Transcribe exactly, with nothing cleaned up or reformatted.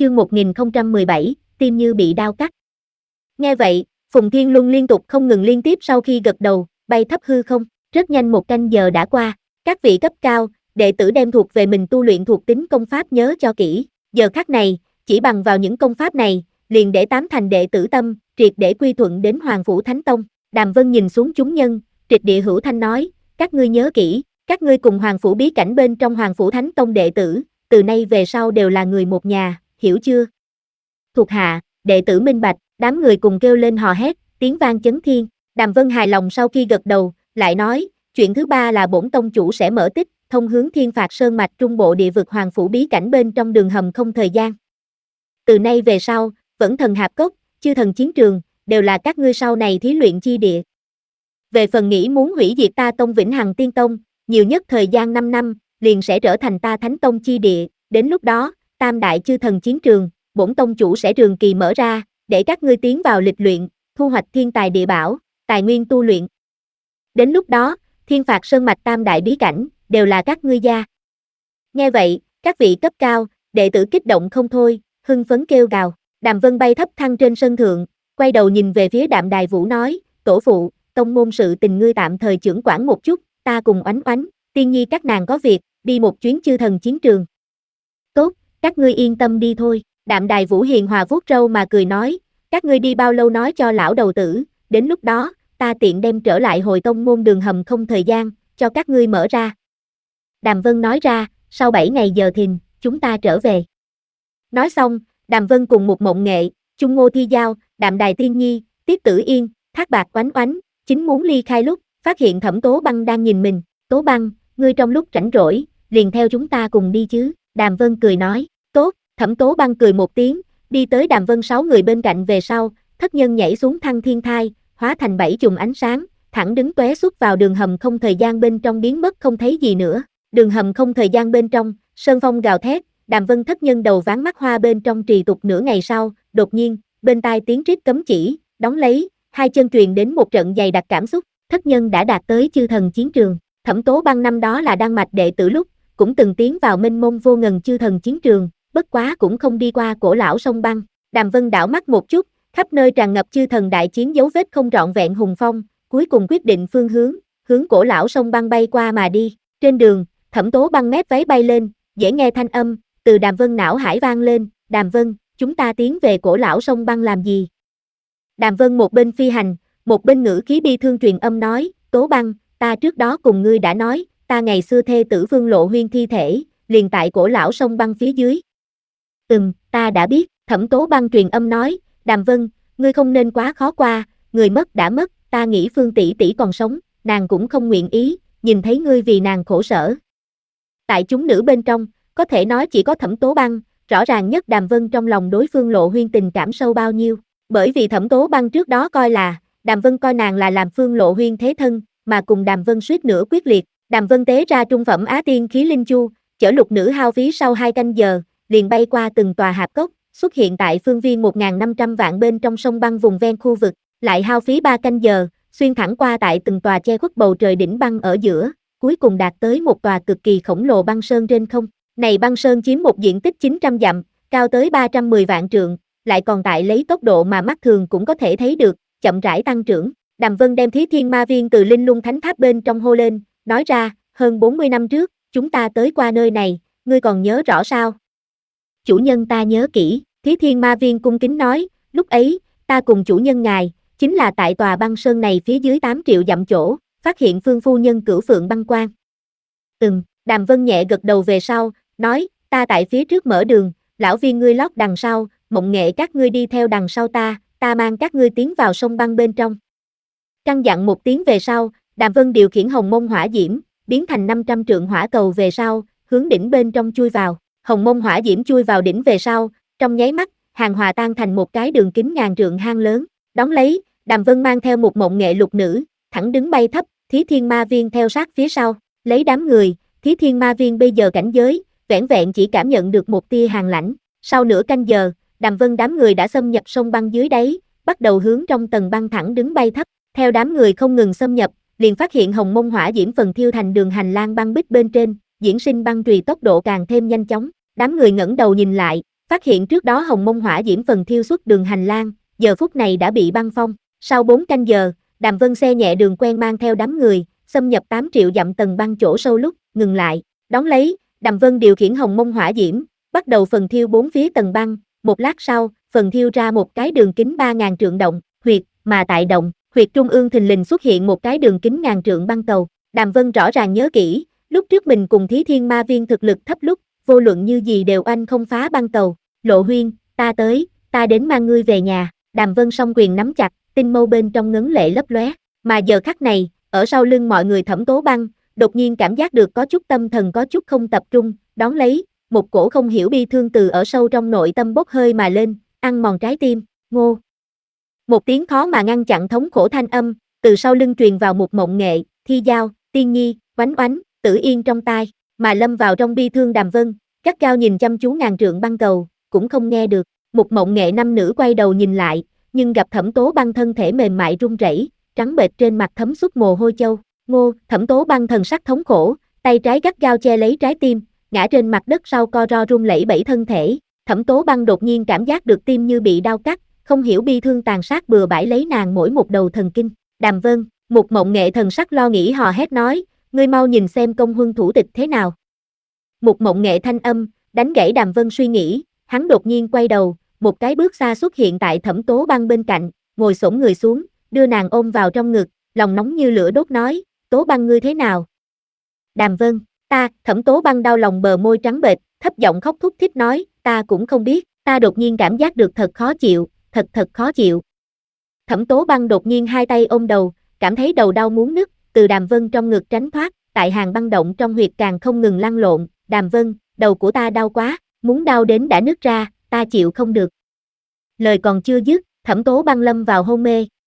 chương một nghìn không trăm mười bảy, tim như bị đao cắt. Nghe vậy, Phùng Thiên Luân liên tục không ngừng liên tiếp sau khi gật đầu, bay thấp hư không, rất nhanh một canh giờ đã qua, các vị cấp cao, đệ tử đem thuộc về mình tu luyện thuộc tính công pháp nhớ cho kỹ, giờ khắc này, chỉ bằng vào những công pháp này, liền để tám thành đệ tử tâm, triệt để quy thuận đến Hoàng Phủ Thánh Tông. Đàm Vân nhìn xuống chúng nhân, triệt địa hữu thanh nói, các ngươi nhớ kỹ, các ngươi cùng Hoàng Phủ bí cảnh bên trong Hoàng Phủ Thánh Tông đệ tử, từ nay về sau đều là người một nhà, hiểu chưa? Thuộc hạ, đệ tử minh bạch, đám người cùng kêu lên hò hét, tiếng vang chấn thiên. Đàm Vân hài lòng sau khi gật đầu, lại nói, chuyện thứ ba là bổn tông chủ sẽ mở tích, thông hướng Thiên Phạt Sơn mạch trung bộ địa vực Hoàng Phủ bí cảnh bên trong đường hầm không thời gian. Từ nay về sau, Vẫn Thần Hạp Cốc, Chư Thần Chiến Trường, đều là các ngươi sau này thí luyện chi địa. Về phần nghĩ muốn hủy diệt ta tông Vĩnh Hằng Tiên Tông, nhiều nhất thời gian năm năm, liền sẽ trở thành ta Thánh Tông chi địa, đến lúc đó, Tam Đại Chư Thần Chiến Trường, bổn tông chủ sẽ trường kỳ mở ra, để các ngươi tiến vào lịch luyện, thu hoạch thiên tài địa bảo, tài nguyên tu luyện. Đến lúc đó, Thiên Phạt Sơn mạch Tam Đại bí cảnh, đều là các ngươi gia. Nghe vậy, các vị cấp cao, đệ tử kích động không thôi, hưng phấn kêu gào. Đàm Vân bay thấp thăng trên sân thượng, quay đầu nhìn về phía Đạm Đài Vũ nói, tổ phụ, tông môn sự tình ngươi tạm thời trưởng quản một chút, ta cùng Oánh Oánh, Tiên Nhi các nàng có việc, đi một chuyến Chư Thần Chiến Trường. Tốt, các ngươi yên tâm đi thôi. Đạm Đài Vũ hiền hòa vuốt râu mà cười nói, các ngươi đi bao lâu nói cho lão đầu tử, đến lúc đó, ta tiện đem trở lại hồi tông môn đường hầm không thời gian, cho các ngươi mở ra. Đàm Vân nói ra, sau bảy ngày giờ thìn, chúng ta trở về. Nói xong, Đàm Vân cùng một mộng nghệ, Chung Ngô Thi Giao, Đạm Đài Tiên Nhi, Tiết Tử Yên, Thác Bạc Oánh Oánh, chính muốn ly khai lúc, phát hiện Thẩm Tố Băng đang nhìn mình, Tố Băng, ngươi trong lúc rảnh rỗi, liền theo chúng ta cùng đi chứ, Đàm Vân cười nói, tốt, Thẩm Tố Băng cười một tiếng, đi tới Đàm Vân sáu người bên cạnh về sau, thất nhân nhảy xuống thăng thiên thai, hóa thành bảy chùm ánh sáng, thẳng đứng tóe xuất vào đường hầm không thời gian bên trong biến mất không thấy gì nữa, đường hầm không thời gian bên trong, sơn phong gào thét, Đàm Vân thất nhân đầu ván mắt hoa bên trong trì tục nửa ngày sau, đột nhiên, bên tai tiếng rít cấm chỉ, đóng lấy, hai chân truyền đến một trận dày đặc cảm xúc, thất nhân đã đạt tới Chư Thần Chiến Trường. Thẩm Tố Băng năm đó là đan mạch đệ tử lúc, cũng từng tiến vào mênh mông vô ngần Chư Thần Chiến Trường, bất quá cũng không đi qua cổ lão sông băng. Đàm Vân đảo mắt một chút, khắp nơi tràn ngập Chư Thần đại chiến dấu vết không trọn vẹn hùng phong, cuối cùng quyết định phương hướng, hướng cổ lão sông băng bay qua mà đi. Trên đường, Thẩm Tố Băng mép váy bay lên, dễ nghe thanh âm từ Đàm Vân não hải vang lên, Đàm Vân, chúng ta tiến về cổ lão sông băng làm gì? Đàm Vân một bên phi hành, một bên ngữ khí bi thương truyền âm nói, Tố Băng, ta trước đó cùng ngươi đã nói, ta ngày xưa thê tử Vương Lộ Huyên thi thể, liền tại cổ lão sông băng phía dưới. Ừm, ta đã biết, Thẩm Tố Băng truyền âm nói, Đàm Vân, ngươi không nên quá khó qua, người mất đã mất, ta nghĩ Phương tỷ tỷ còn sống, nàng cũng không nguyện ý, nhìn thấy ngươi vì nàng khổ sở. Tại chúng nữ bên trong, có thể nói chỉ có Thẩm Tố Băng, rõ ràng nhất Đàm Vân trong lòng đối Phương Lộ Huyên tình cảm sâu bao nhiêu, bởi vì Thẩm Tố Băng trước đó coi là, Đàm Vân coi nàng là làm Phương Lộ Huyên thế thân, mà cùng Đàm Vân suýt nữa quyết liệt, Đàm Vân tế ra trung phẩm Á Tiên khí linh chu, chở lục nữ hao phí sau hai canh giờ, liền bay qua từng tòa hạp cốc, xuất hiện tại phương viên một nghìn năm trăm vạn bên trong sông băng vùng ven khu vực, lại hao phí ba canh giờ, xuyên thẳng qua tại từng tòa che khuất bầu trời đỉnh băng ở giữa, cuối cùng đạt tới một tòa cực kỳ khổng lồ băng sơn trên không. Này băng sơn chiếm một diện tích chín trăm dặm, cao tới ba trăm mười vạn trượng, lại còn tại lấy tốc độ mà mắt thường cũng có thể thấy được, chậm rãi tăng trưởng. Đàm Vân đem Thí Thiên Ma Viên từ Linh Lung Thánh Tháp bên trong hô lên, nói ra, hơn bốn mươi năm trước, chúng ta tới qua nơi này, ngươi còn nhớ rõ sao? Chủ nhân ta nhớ kỹ, Thí Thiên Ma Viên cung kính nói, lúc ấy, ta cùng chủ nhân ngài, chính là tại tòa băng sơn này phía dưới tám triệu dặm chỗ, phát hiện Phương phu nhân Cửu Phượng băng quang. Ừm, Đàm Vân nhẹ gật đầu về sau, nói, ta tại phía trước mở đường, lão viên ngươi lót đằng sau, mộng nghệ các ngươi đi theo đằng sau ta, ta mang các ngươi tiến vào sông băng bên trong. Căn dặn một tiếng về sau, Đàm Vân điều khiển hồng mông hỏa diễm, biến thành năm trăm trượng hỏa cầu về sau, hướng đỉnh bên trong chui vào. Hồng mông hỏa diễm chui vào đỉnh về sau, trong nháy mắt, hàng hòa tan thành một cái đường kính ngàn trượng hang lớn. Đón lấy, Đàm Vân mang theo một mộng nghệ lục nữ, thẳng đứng bay thấp, Thí Thiên Ma Viên theo sát phía sau, lấy đám người, Thí Thiên Ma Viên bây giờ cảnh giới, vẻn vẹn chỉ cảm nhận được một tia hàn lãnh. Sau nửa canh giờ, Đàm Vân đám người đã xâm nhập sông băng dưới đáy, bắt đầu hướng trong tầng băng thẳng đứng bay thấp. Theo đám người không ngừng xâm nhập, liền phát hiện hồng mông hỏa diễm phần thiêu thành đường hành lang băng bích bên trên, diễn sinh băng chùy tốc độ càng thêm nhanh chóng. Đám người ngẩng đầu nhìn lại, phát hiện trước đó hồng mông hỏa diễm phần thiêu xuất đường hành lang, giờ phút này đã bị băng phong. Sau bốn canh giờ, Đàm Vân xe nhẹ đường quen mang theo đám người, xâm nhập tám triệu dặm tầng băng chỗ sâu lúc, ngừng lại, đón lấy, Đàm Vân điều khiển hồng mông hỏa diễm, bắt đầu phần thiêu bốn phía tầng băng, một lát sau, phần thiêu ra một cái đường kính ba ngàn trượng động, huyệt, mà tại động, huyệt trung ương thình lình xuất hiện một cái đường kính ngàn trượng băng cầu. Đàm Vân rõ ràng nhớ kỹ, lúc trước mình cùng Thí Thiên Ma Viên thực lực thấp lúc, vô luận như gì đều anh không phá băng cầu. Lộ Huyên, ta tới, ta đến mang ngươi về nhà. Đàm Vân song quyền nắm chặt, tinh mâu bên trong ngấn lệ lấp lóe. Mà giờ khắc này, ở sau lưng mọi người Thẩm Tố Băng, đột nhiên cảm giác được có chút tâm thần có chút không tập trung, đón lấy, một cổ không hiểu bi thương từ ở sâu trong nội tâm bốc hơi mà lên, ăn mòn trái tim. Ngô. Một tiếng khó mà ngăn chặn thống khổ thanh âm, từ sau lưng truyền vào một mộng nghệ, Thi Giao, Tiên Nhi, Oánh Oánh, Tử Yên trong tai, mà lâm vào trong bi thương Đàm Vân, gắt gao nhìn chăm chú ngàn trượng băng cầu, cũng không nghe được. Một mộng nghệ năm nữ quay đầu nhìn lại, nhưng gặp Thẩm Tố Băng thân thể mềm mại run rẩy, trắng bệch trên mặt thấm xuất mồ hôi châu. Ngô. Thẩm Tố Băng thần sắc thống khổ, tay trái gắt gao che lấy trái tim, ngã trên mặt đất sau co ro run lẩy bẩy thân thể. Thẩm Tố Băng đột nhiên cảm giác được tim như bị đau cắt, không hiểu bi thương tàn sát bừa bãi lấy nàng mỗi một đầu thần kinh. Đàm Vân, một mộng nghệ thần sắc lo nghĩ hò hét nói, ngươi mau nhìn xem công huân thủ tịch thế nào. Một mộng nghệ thanh âm, đánh gãy Đàm Vân suy nghĩ, hắn đột nhiên quay đầu, một cái bước xa xuất hiện tại Thẩm Tố Băng bên cạnh, ngồi xổm người xuống, đưa nàng ôm vào trong ngực, lòng nóng như lửa đốt nói, Tố Băng ngươi thế nào? Đàm Vân, ta, Thẩm Tố Băng đau lòng bờ môi trắng bệch, thấp giọng khóc thút thít nói, ta cũng không biết, ta đột nhiên cảm giác được thật khó chịu, thật thật khó chịu. Thẩm Tố Băng đột nhiên hai tay ôm đầu, cảm thấy đầu đau muốn nứt, từ Đàm Vân trong ngực tránh thoát, tại hàng băng động trong huyệt càng không ngừng lăn lộn, Đàm Vân, đầu của ta đau quá, muốn đau đến đã nứt ra, ta chịu không được. Lời còn chưa dứt, Thẩm Tố Băng lâm vào hôn mê,